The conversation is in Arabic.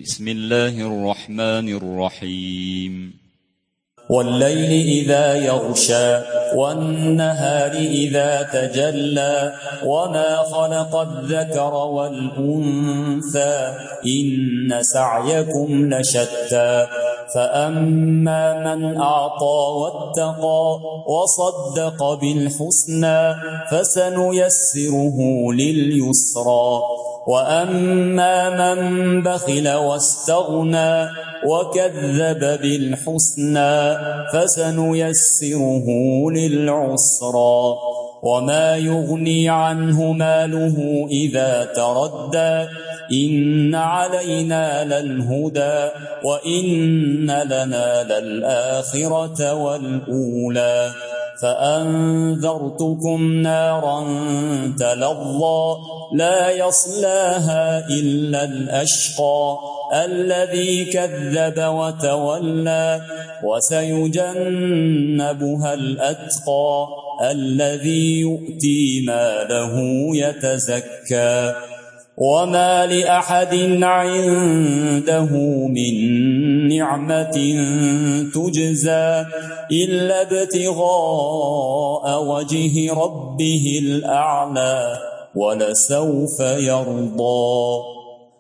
بسم الله الرحمن الرحيم والليل إذا يغشى والنهار إذا تجلى وما خلق الذكر والأنثى إن سعيكم لشتى فأما من أعطى واتقى وصدق بالحسنى فسنيسره لليسرى وأما من بخل واستغنى وكذب بالحسنى فسنيسره للعسرى وما يغني عنه ماله إذا تردى إن علينا للهدى وإن لنا للآخرة والأولى فأنذرتكم نارا تلظى لا يصلاها إلا الأشقى الذي كذب وتولى وسيجنبها الأتقى الذي يؤتي ماله يتزكى وما لأحد عنده من نعمة تجزى إلا ابتغاء وجه ربه الأعلى ولسوف يرضى.